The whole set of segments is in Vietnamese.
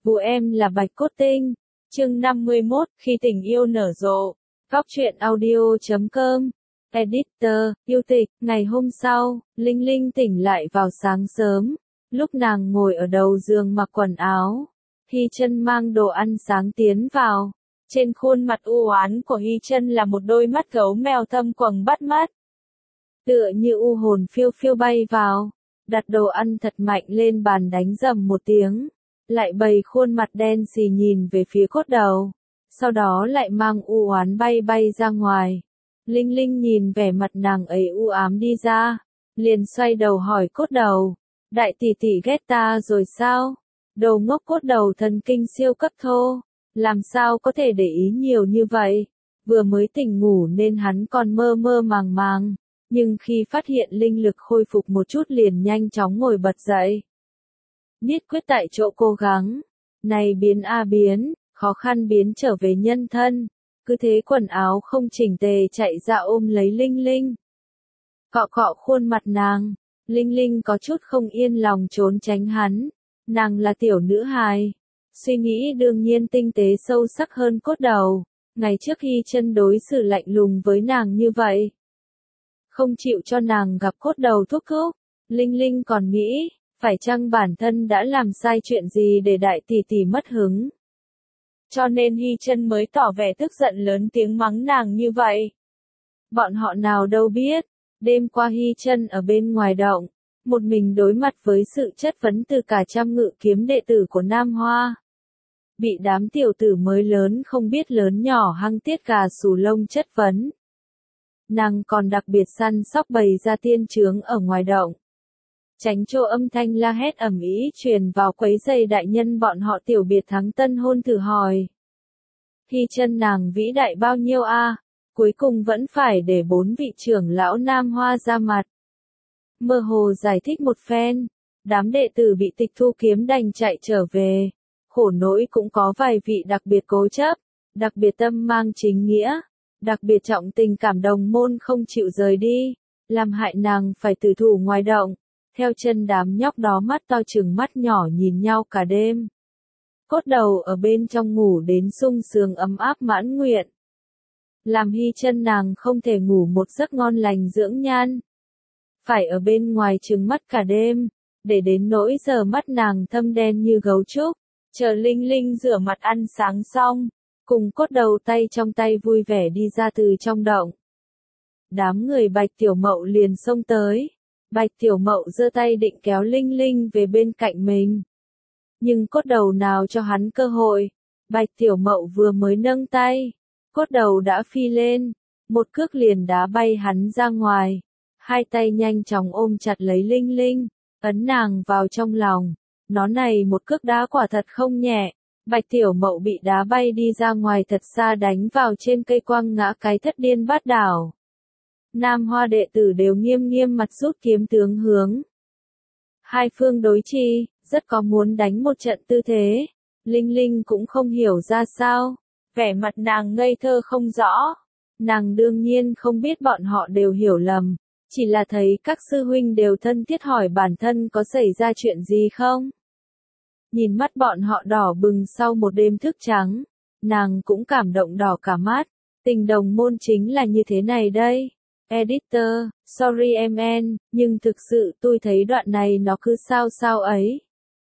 Vụ em là Bạch Cốt Tinh. Chương 51, khi tình yêu nở rộ. Góc truyện audio.com. Editor, yêu tịch. Ngày hôm sau, Linh Linh tỉnh lại vào sáng sớm. Lúc nàng ngồi ở đầu giường mặc quần áo, Hy Chân mang đồ ăn sáng tiến vào. Trên khuôn mặt u oán của Hy Chân là một đôi mắt gấu mèo thâm quầng bắt mắt. Tựa như u hồn phiêu phiêu bay vào, đặt đồ ăn thật mạnh lên bàn đánh rầm một tiếng, lại bày khuôn mặt đen xì nhìn về phía Cốt Đầu, sau đó lại mang u oán bay bay ra ngoài. Linh Linh nhìn vẻ mặt nàng ấy u ám đi ra, liền xoay đầu hỏi Cốt Đầu, đại tỷ tỷ ghét ta rồi sao? Đồ ngốc. Cốt Đầu thần kinh siêu cấp thô, làm sao có thể để ý nhiều như vậy? Vừa mới tỉnh ngủ nên hắn còn mơ mơ màng màng, nhưng khi phát hiện linh lực khôi phục một chút liền nhanh chóng ngồi bật dậy. Nhất quyết tại chỗ cố gắng, này biến a biến, khó khăn biến trở về nhân thân, cứ thế quần áo không chỉnh tề chạy ra ôm lấy Linh Linh. Cọ cọ khuôn mặt nàng, Linh Linh có chút không yên lòng trốn tránh hắn, nàng là tiểu nữ hài, suy nghĩ đương nhiên tinh tế sâu sắc hơn Cốt Đầu. Ngày trước Hy Chân đối xử lạnh lùng với nàng như vậy, không chịu cho nàng gặp Cốt Đầu thúc thúc. Linh Linh còn nghĩ, phải chăng bản thân đã làm sai chuyện gì để đại tỷ tỷ mất hứng, cho nên Hy Chân mới tỏ vẻ tức giận lớn tiếng mắng nàng như vậy. Bọn họ nào đâu biết, đêm qua Hy Chân ở bên ngoài động, một mình đối mặt với sự chất vấn từ cả trăm ngự kiếm đệ tử của Nam Hoa. Bị đám tiểu tử mới lớn không biết lớn nhỏ hăng tiết gà xù lông chất vấn. Nàng còn đặc biệt săn sóc bày ra tiên chướng ở ngoài động, tránh cho âm thanh la hét ầm ĩ truyền vào quấy rầy đại nhân bọn họ tiểu biệt thắng tân hôn thử hỏi. Hy Chân nàng vĩ đại bao nhiêu a, cuối cùng vẫn phải để 4 vị trưởng lão Nam Hoa ra mặt. Mơ hồ giải thích một phen, đám đệ tử bị tịch thu kiếm đành chạy trở về. Khổ nỗi cũng có vài vị đặc biệt cố chấp, đặc biệt tâm mang chính nghĩa, đặc biệt trọng tình cảm đồng môn không chịu rời đi, làm hại nàng phải tử thủ ngoài động. Theo chân đám nhóc đó mắt to trừng mắt nhỏ nhìn nhau cả đêm. Cốt Đầu ở bên trong ngủ đến sung sướng ấm áp mãn nguyện, làm Hy Chân nàng không thể ngủ một giấc ngon lành dưỡng nhan, phải ở bên ngoài trừng mắt cả đêm, để đến nỗi giờ mắt nàng thâm đen như gấu trúc. Chờ Linh Linh rửa mặt ăn sáng xong, cùng Cốt Đầu tay trong tay vui vẻ đi ra từ trong động. Đám người Bạch Tiểu Mậu liền xông tới. Bạch Tiểu Mậu giơ tay định kéo Linh Linh về bên cạnh mình, nhưng Cốt Đầu nào cho hắn cơ hội. Bạch Tiểu Mậu vừa mới nâng tay, Cốt Đầu đã phi lên, một cước liền đá bay hắn ra ngoài. Hai tay nhanh chóng ôm chặt lấy Linh Linh, ấn nàng vào trong lòng. Nó này một cước đá quả thật không nhẹ, Bạch Tiểu Mậu bị đá bay đi ra ngoài thật xa đánh vào trên cây quăng ngã cái thất điên bát đảo. Nam Hoa đệ tử đều nghiêm nghiêm mặt rút kiếm tướng hướng hai phương đối chi, rất có muốn đánh một trận tư thế. Linh Linh cũng không hiểu ra sao, vẻ mặt nàng ngây thơ không rõ. Nàng đương nhiên không biết bọn họ đều hiểu lầm, chỉ là thấy các sư huynh đều thân thiết hỏi bản thân có xảy ra chuyện gì không. Nhìn mắt bọn họ đỏ bừng sau một đêm thức trắng, nàng cũng cảm động đỏ cả mắt. Tình đồng môn chính là như thế này đây. Editor, sorry em, nhưng thực sự tôi thấy đoạn này nó cứ sao sao ấy.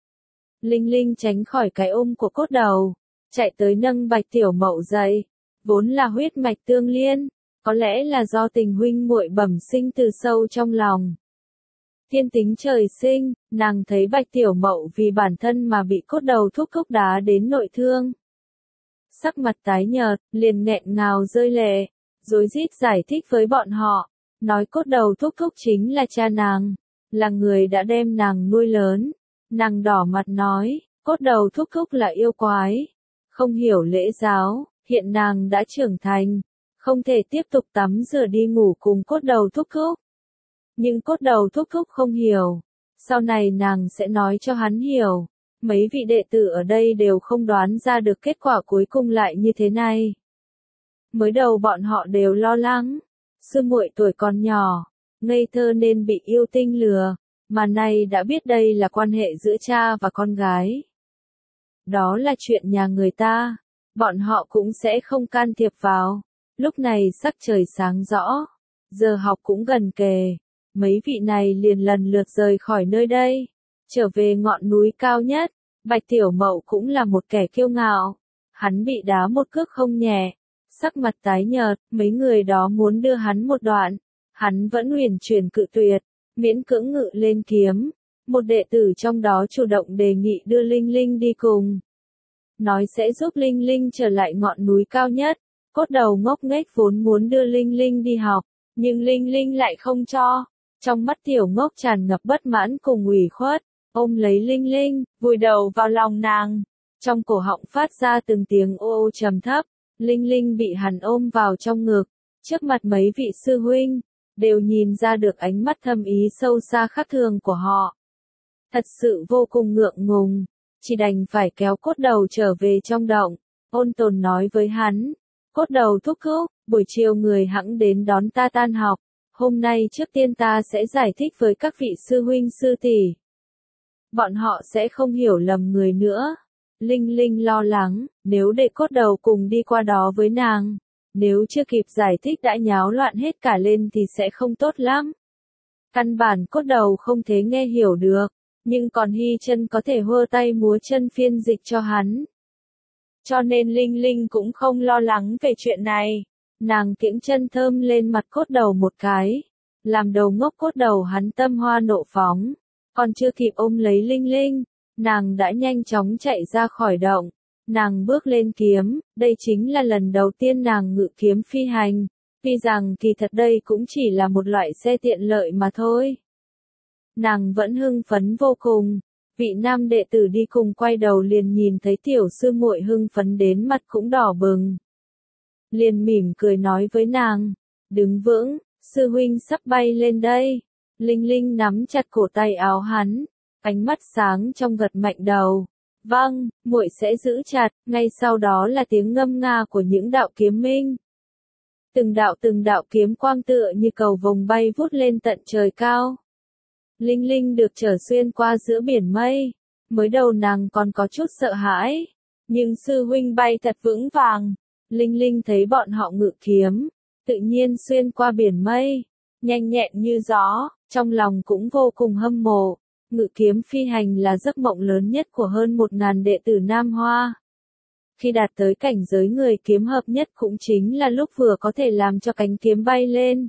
Linh Linh tránh khỏi cái ôm của Cốt Đầu, chạy tới nâng Bạch Tiểu Mậu dậy. Vốn là huyết mạch tương liên, có lẽ là do tình huynh muội bẩm sinh từ sâu trong lòng. Thiên tính trời sinh, nàng thấy Bạch Tiểu Mậu vì bản thân mà bị Cốt Đầu thúc thúc đá đến nội thương. Sắc mặt tái nhợt, liền nghẹn ngào rơi lệ, rối rít giải thích với bọn họ, nói Cốt Đầu thúc thúc chính là cha nàng, là người đã đem nàng nuôi lớn. Nàng đỏ mặt nói, Cốt Đầu thúc thúc là yêu quái, không hiểu lễ giáo, hiện nàng đã trưởng thành, không thể tiếp tục tắm rửa đi ngủ cùng Cốt Đầu thúc thúc. Nhưng Cốt Đầu thúc thúc không hiểu, sau này nàng sẽ nói cho hắn hiểu. Mấy vị đệ tử ở đây đều không đoán ra được kết quả cuối cùng lại như thế này. Mới đầu bọn họ đều lo lắng, sư muội tuổi còn nhỏ, ngây thơ nên bị yêu tinh lừa, mà nay đã biết đây là quan hệ giữa cha và con gái. Đó là chuyện nhà người ta, bọn họ cũng sẽ không can thiệp vào. Lúc này sắc trời sáng rõ, giờ học cũng gần kề, mấy vị này liền lần lượt rời khỏi nơi đây, trở về ngọn núi cao nhất. Bạch Tiểu Mậu cũng là một kẻ kiêu ngạo, hắn bị đá một cước không nhẹ, sắc mặt tái nhợt, mấy người đó muốn đưa hắn một đoạn, hắn vẫn uyển chuyển cự tuyệt, miễn cưỡng ngự lên kiếm. Một đệ tử trong đó chủ động đề nghị đưa Linh Linh đi cùng, nói sẽ giúp Linh Linh trở lại ngọn núi cao nhất. Cốt đầu ngốc nghếch vốn muốn đưa Linh Linh đi học, nhưng Linh Linh lại không cho. Trong mắt tiểu ngốc tràn ngập bất mãn cùng ủy khuất, ôm lấy Linh Linh, vùi đầu vào lòng nàng. Trong cổ họng phát ra từng tiếng ô ô trầm thấp, Linh Linh bị hắn ôm vào trong ngực, trước mặt mấy vị sư huynh, đều nhìn ra được ánh mắt thâm ý sâu xa khác thường của họ. Thật sự vô cùng ngượng ngùng, chỉ đành phải kéo cốt đầu trở về trong động. Ôn Tồn nói với hắn, cốt đầu thúc thúc, buổi chiều người hẵng đến đón ta tan học, hôm nay trước tiên ta sẽ giải thích với các vị sư huynh sư tỷ. Bọn họ sẽ không hiểu lầm người nữa. Linh Linh lo lắng, nếu để cốt đầu cùng đi qua đó với nàng, nếu chưa kịp giải thích đã nháo loạn hết cả lên thì sẽ không tốt lắm. Căn bản cốt đầu không thể nghe hiểu được, nhưng còn Hy Chân có thể hơ tay múa chân phiên dịch cho hắn. Cho nên Linh Linh cũng không lo lắng về chuyện này. Nàng kiễng chân thơm lên mặt cốt đầu một cái, làm đầu ngốc cốt đầu hắn tâm hoa nộ phóng. Còn chưa kịp ôm lấy Linh Linh, nàng đã nhanh chóng chạy ra khỏi động. Nàng bước lên kiếm, đây chính là lần đầu tiên nàng ngự kiếm phi hành. Tuy rằng kỳ thật đây cũng chỉ là một loại xe tiện lợi mà thôi. Nàng vẫn hưng phấn vô cùng. Vị nam đệ tử đi cùng quay đầu liền nhìn thấy tiểu sư muội hưng phấn đến mặt cũng đỏ bừng. Liền mỉm cười nói với nàng, đứng vững, sư huynh sắp bay lên đây. Linh Linh nắm chặt cổ tay áo hắn, ánh mắt sáng trong gật mạnh đầu. Vâng, muội sẽ giữ chặt. Ngay sau đó là tiếng ngâm nga của những đạo kiếm minh. Từng đạo kiếm quang tựa như cầu vồng bay vút lên tận trời cao. Linh Linh được chở xuyên qua giữa biển mây. Mới đầu nàng còn có chút sợ hãi, nhưng sư huynh bay thật vững vàng. Linh Linh thấy bọn họ ngự kiếm, tự nhiên xuyên qua biển mây, nhanh nhẹn như gió, trong lòng cũng vô cùng hâm mộ. Ngự kiếm phi hành là giấc mộng lớn nhất của hơn 1000 đệ tử Nam Hoa. Khi đạt tới cảnh giới người kiếm hợp nhất cũng chính là lúc vừa có thể làm cho cánh kiếm bay lên.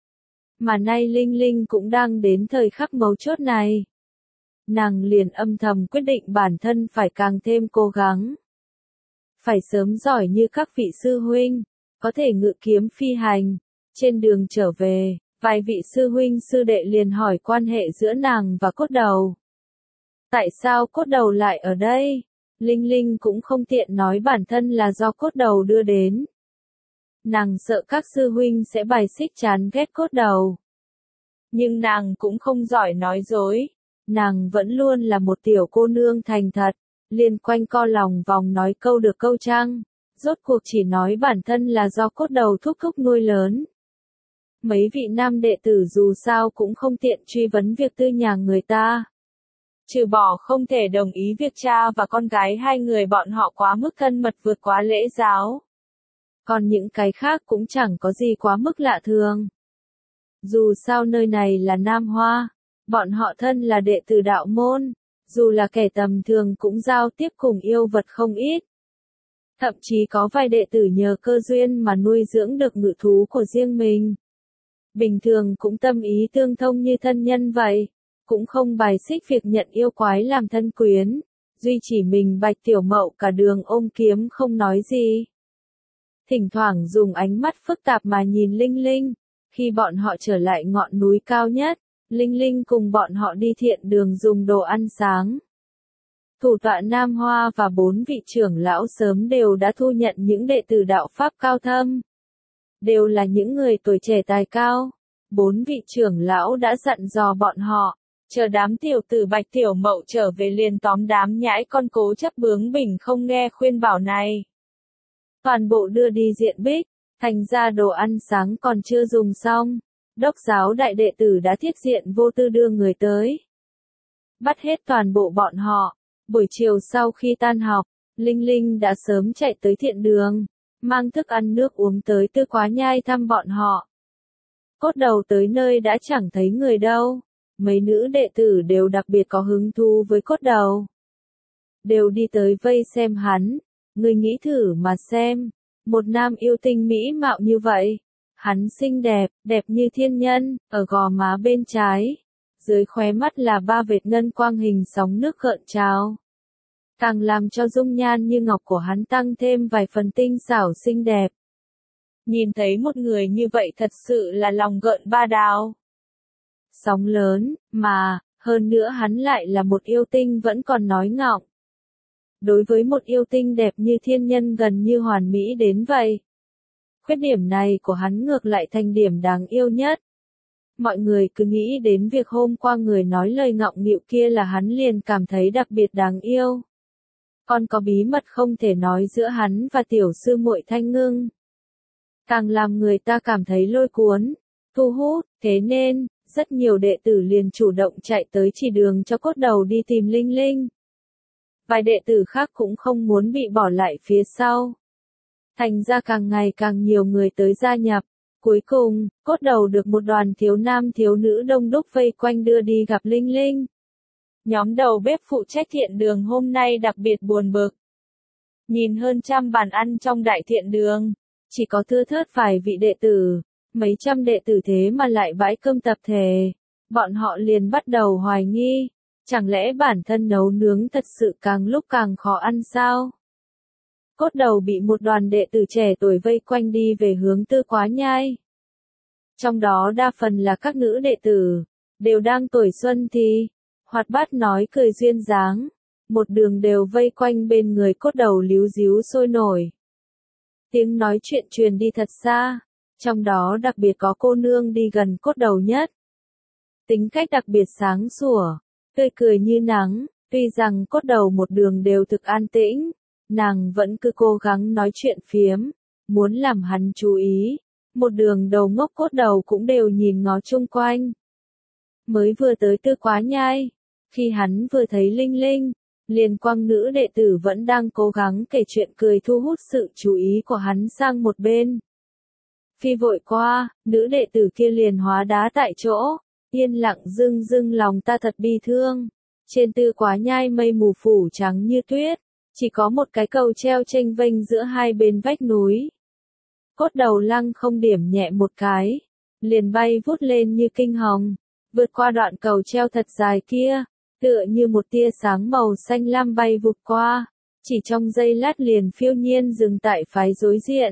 Mà nay Linh Linh cũng đang đến thời khắc mấu chốt này. Nàng liền âm thầm quyết định bản thân phải càng thêm cố gắng. Phải sớm giỏi như các vị sư huynh, có thể ngự kiếm phi hành. Trên đường trở về, vài vị sư huynh sư đệ liền hỏi quan hệ giữa nàng và cốt đầu. Tại sao cốt đầu lại ở đây? Linh Linh cũng không tiện nói bản thân là do cốt đầu đưa đến. Nàng sợ các sư huynh sẽ bài xích chán ghét cốt đầu. Nhưng nàng cũng không giỏi nói dối. Nàng vẫn luôn là một tiểu cô nương thành thật, liền quanh co lòng vòng nói câu được câu trăng. Rốt cuộc chỉ nói bản thân là do cốt đầu thúc thúc nuôi lớn. Mấy vị nam đệ tử dù sao cũng không tiện truy vấn việc tư nhà người ta. Trừ bỏ không thể đồng ý việc cha và con gái hai người bọn họ quá mức thân mật vượt quá lễ giáo. Còn những cái khác cũng chẳng có gì quá mức lạ thường. Dù sao nơi này là Nam Hoa, bọn họ thân là đệ tử đạo môn, dù là kẻ tầm thường cũng giao tiếp cùng yêu vật không ít. Thậm chí có vài đệ tử nhờ cơ duyên mà nuôi dưỡng được ngự thú của riêng mình. Bình thường cũng tâm ý tương thông như thân nhân vậy, cũng không bài xích việc nhận yêu quái làm thân quyến. Duy chỉ mình Bạch Tiểu Mậu cả đường ôm kiếm không nói gì. Thỉnh thoảng dùng ánh mắt phức tạp mà nhìn Linh Linh. Khi bọn họ trở lại ngọn núi cao nhất, Linh Linh cùng bọn họ đi thiện đường dùng đồ ăn sáng. Thủ tọa Nam Hoa và 4 vị trưởng lão sớm đều đã thu nhận những đệ tử đạo Pháp cao thâm. Đều là những người tuổi trẻ tài cao. 4 vị trưởng lão đã dặn dò bọn họ, chờ đám tiểu tử Bạch Tiểu Mậu trở về liền tóm đám nhãi con cố chấp bướng bỉnh không nghe khuyên bảo này. Toàn bộ đưa đi diện bích, thành ra đồ ăn sáng còn chưa dùng xong. Đốc giáo đại đệ tử đã thiết diện vô tư đưa người tới. Bắt hết toàn bộ bọn họ, Buổi chiều sau khi tan học, Linh Linh đã sớm chạy tới thiện đường, mang thức ăn nước uống tới Tư Quá Nhai thăm bọn họ. Cốt đầu tới nơi đã chẳng thấy người đâu, mấy nữ đệ tử đều đặc biệt có hứng thú với cốt đầu. Đều đi tới vây xem hắn, người nghĩ thử mà xem, một nam yêu tinh mỹ mạo như vậy, hắn xinh đẹp, đẹp như thiên nhân, ở gò má bên trái, dưới khóe mắt là 3 vệt ngân quang hình sóng nước gợn trào. Càng làm cho dung nhan như ngọc của hắn tăng thêm vài phần tinh xảo xinh đẹp. Nhìn thấy một người như vậy thật sự là lòng gợn ba đào. Sóng lớn, mà, hơn nữa hắn lại là một yêu tinh vẫn còn nói ngọng. Đối với một yêu tinh đẹp như thiên nhân gần như hoàn mỹ đến vậy. Khuyết điểm này của hắn ngược lại thành điểm đáng yêu nhất. Mọi người cứ nghĩ đến việc hôm qua người nói lời ngọng nghịu kia là hắn liền cảm thấy đặc biệt đáng yêu. Còn có bí mật không thể nói giữa hắn và tiểu sư muội Thanh Ngưng. Càng làm người ta cảm thấy lôi cuốn, thu hút, thế nên, rất nhiều đệ tử liền chủ động chạy tới chỉ đường cho cốt đầu đi tìm Linh Linh. Vài đệ tử khác cũng không muốn bị bỏ lại phía sau. Thành ra càng ngày càng nhiều người tới gia nhập. Cuối cùng, cốt đầu được một đoàn thiếu nam thiếu nữ đông đúc vây quanh đưa đi gặp Linh Linh. Nhóm đầu bếp phụ trách thiện đường hôm nay đặc biệt buồn bực. Nhìn hơn trăm bàn ăn trong đại thiện đường, chỉ có thưa thớt vài vị đệ tử, mấy trăm đệ tử thế mà lại bãi cơm tập thể. Bọn họ liền bắt đầu hoài nghi, chẳng lẽ bản thân nấu nướng thật sự càng lúc càng khó ăn sao? Cốt đầu bị một đoàn đệ tử trẻ tuổi vây quanh đi về hướng Tư Quá Nhai. Trong đó đa phần là các nữ đệ tử, đều đang tuổi xuân thì, hoạt bát nói cười duyên dáng, một đường đều vây quanh bên người cốt đầu líu díu sôi nổi. Tiếng nói chuyện truyền đi thật xa, trong đó đặc biệt có cô nương đi gần cốt đầu nhất. Tính cách đặc biệt sáng sủa, tươi cười như nắng, tuy rằng cốt đầu một đường đều thực an tĩnh, nàng vẫn cứ cố gắng nói chuyện phiếm, muốn làm hắn chú ý. Một đường đầu ngốc cốt đầu cũng đều nhìn ngó chung quanh. Mới vừa tới Tư Quá Nhai, khi hắn vừa thấy Linh Linh, liền quang nữ đệ tử vẫn đang cố gắng kể chuyện cười thu hút sự chú ý của hắn sang một bên. Phi vội qua, nữ đệ tử kia liền hóa đá tại chỗ, yên lặng dưng dưng lòng ta thật bi thương. Trên Tư Quá Nhai mây mù phủ trắng như tuyết, chỉ có một cái cầu treo chênh vênh giữa hai bên vách núi. Cốt đầu lăng không điểm nhẹ một cái, liền bay vút lên như kinh hồng, vượt qua đoạn cầu treo thật dài kia, tựa như một tia sáng màu xanh lam bay vụt qua, chỉ trong giây lát liền phiêu nhiên dừng tại phái đối diện.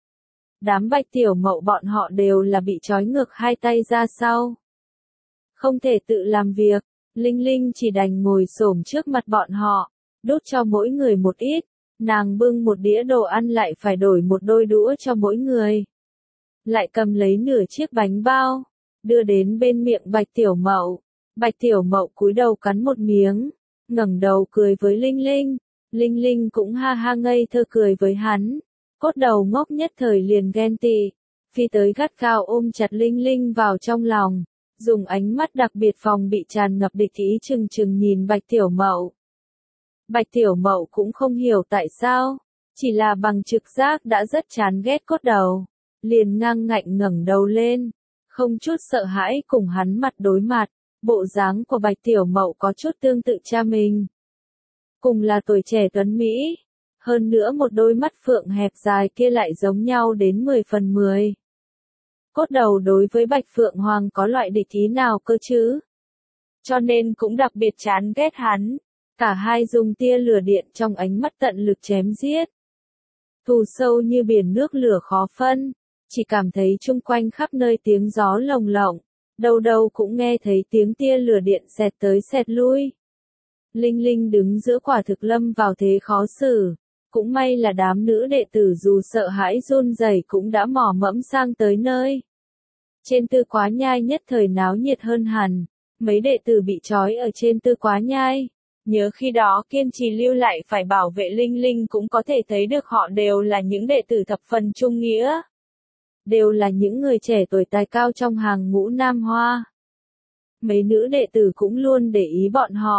Đám Bạch Tiểu Mậu bọn họ đều là bị trói ngược hai tay ra sau. Không thể tự làm việc, Linh Linh chỉ đành ngồi xổm trước mặt bọn họ, đút cho mỗi người một ít. Nàng bưng một đĩa đồ ăn lại phải đổi một đôi đũa cho mỗi người. Lại cầm lấy nửa chiếc bánh bao, đưa đến bên miệng Bạch Tiểu Mậu. Bạch Tiểu Mậu cúi đầu cắn một miếng, ngẩng đầu cười với Linh Linh. Linh Linh cũng ha ha ngây thơ cười với hắn. Cốt đầu ngốc nhất thời liền ghen tị, phi tới gắt gao ôm chặt Linh Linh vào trong lòng, dùng ánh mắt đặc biệt phòng bị tràn ngập địch ý chừng chừng nhìn Bạch Tiểu Mậu. Bạch Tiểu Mậu cũng không hiểu tại sao, chỉ là bằng trực giác đã rất chán ghét cốt đầu, liền ngang ngạnh ngẩng đầu lên, không chút sợ hãi cùng hắn mặt đối mặt, bộ dáng của Bạch Tiểu Mậu có chút tương tự cha mình. Cùng là tuổi trẻ tuấn Mỹ, hơn nữa một đôi mắt phượng hẹp dài kia lại giống nhau đến 10 phần 10. Cốt đầu đối với Bạch Phượng Hoàng có loại địch ý nào cơ chứ? Cho nên cũng đặc biệt chán ghét hắn. Cả hai dùng tia lửa điện trong ánh mắt tận lực chém giết. Thù sâu như biển nước lửa khó phân, chỉ cảm thấy chung quanh khắp nơi tiếng gió lồng lộng, đâu đâu cũng nghe thấy tiếng tia lửa điện xẹt tới xẹt lui. Linh Linh đứng giữa quả thực lâm vào thế khó xử, cũng may là đám nữ đệ tử dù sợ hãi run rẩy cũng đã mò mẫm sang tới nơi. Trên Tư Quá Nhai nhất thời náo nhiệt hơn hẳn, mấy đệ tử bị trói ở trên Tư Quá Nhai. Nhớ khi đó kiên trì lưu lại phải bảo vệ Linh Linh cũng có thể thấy được họ đều là những đệ tử thập phần trung nghĩa. Đều là những người trẻ tuổi tài cao trong hàng ngũ Nam Hoa. Mấy nữ đệ tử cũng luôn để ý bọn họ,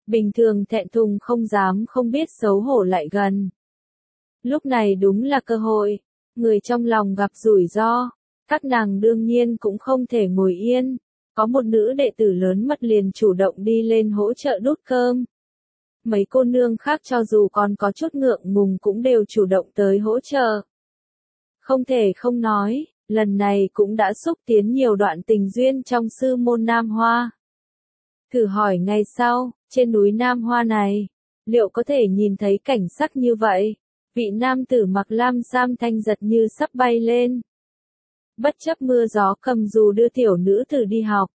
bình thường thẹn thùng không dám không biết xấu hổ lại gần. Lúc này đúng là cơ hội, người trong lòng gặp rủi ro, các nàng đương nhiên cũng không thể ngồi yên, có một nữ đệ tử lớn mật liền chủ động đi lên hỗ trợ đút cơm. Mấy cô nương khác cho dù còn có chút ngượng ngùng cũng đều chủ động tới hỗ trợ. Không thể không nói, lần này cũng đã xúc tiến nhiều đoạn tình duyên trong sư môn Nam Hoa. Thử hỏi ngày sau, trên núi Nam Hoa này, liệu có thể nhìn thấy cảnh sắc như vậy? Vị nam tử mặc lam sam thanh giật như sắp bay lên. Bất chấp mưa gió cầm dù đưa tiểu nữ tử đi học.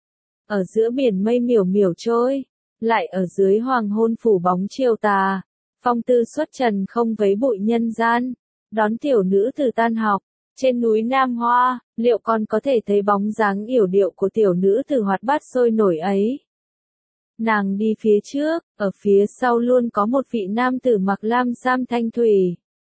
Ở giữa biển mây miểu miểu trôi, lại ở dưới hoàng hôn phủ bóng chiều tà, phong tư xuất trần không vấy bụi nhân gian, đón tiểu nữ tử tan học. Trên núi Nam Hoa, liệu còn có thể thấy bóng dáng yểu điệu của tiểu nữ tử hoạt bát sôi nổi ấy? Nàng đi phía trước, ở phía sau luôn có một vị nam tử mặc lam sam thanh thủy.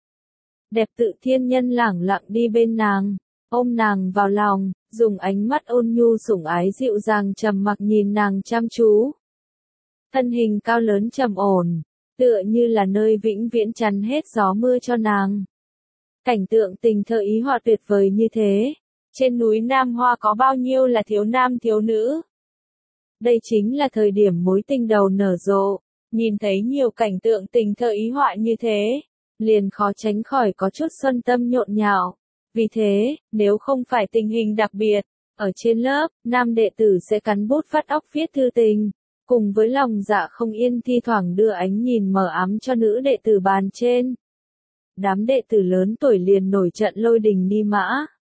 Đẹp tự thiên nhân lẳng lặng đi bên nàng, ôm nàng vào lòng, dùng ánh mắt ôn nhu sủng ái dịu dàng trầm mặc nhìn nàng chăm chú. Thân hình cao lớn trầm ổn, tựa như là nơi vĩnh viễn chắn hết gió mưa cho nàng. Cảnh tượng tình thơ ý họa tuyệt vời như thế, trên núi Nam Hoa có bao nhiêu là thiếu nam thiếu nữ. Đây chính là thời điểm mối tình đầu nở rộ, nhìn thấy nhiều cảnh tượng tình thơ ý họa như thế, liền khó tránh khỏi có chút xuân tâm nhộn nhạo. Vì thế, nếu không phải tình hình đặc biệt, ở trên lớp, nam đệ tử sẽ cắn bút vắt óc viết thư tình, cùng với lòng dạ không yên thi thoảng đưa ánh nhìn mờ ám cho nữ đệ tử bàn trên. Đám đệ tử lớn tuổi liền nổi trận lôi đình ni mã.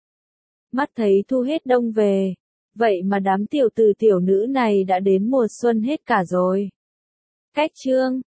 Mắt thấy thu hết đông về, vậy mà đám tiểu tử tiểu nữ này đã đến mùa xuân hết cả rồi. Cách chương